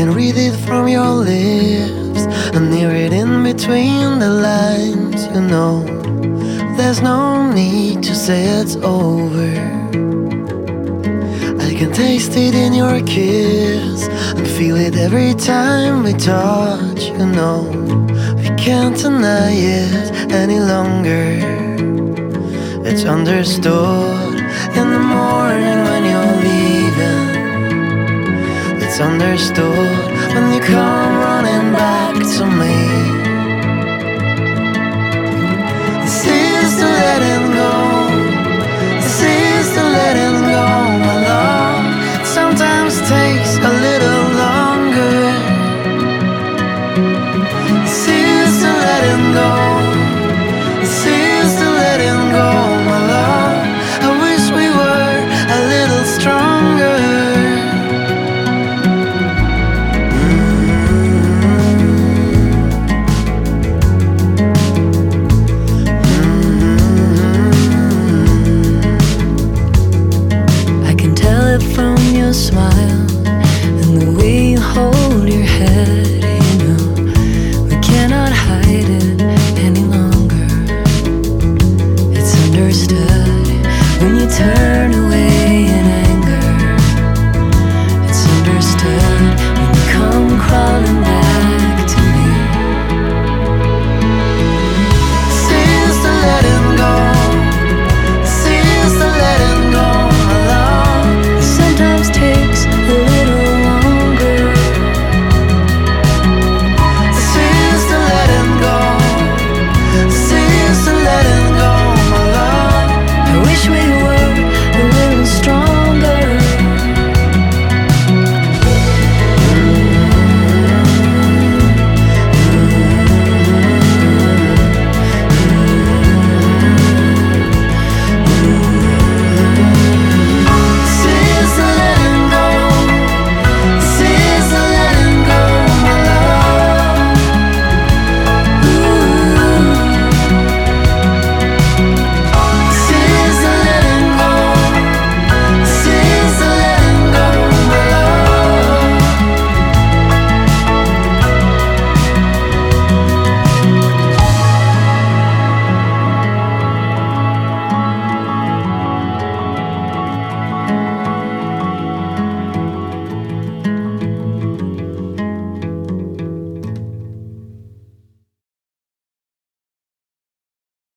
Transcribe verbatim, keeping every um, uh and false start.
can read it from your lips and hear it in between the lines. You know, there's no need to say it's over. I can taste it in your kiss and feel it every time we touch. You know, we can't deny it any longer. It's understood in the morning when you're leaving. It's understood when you come running back to me.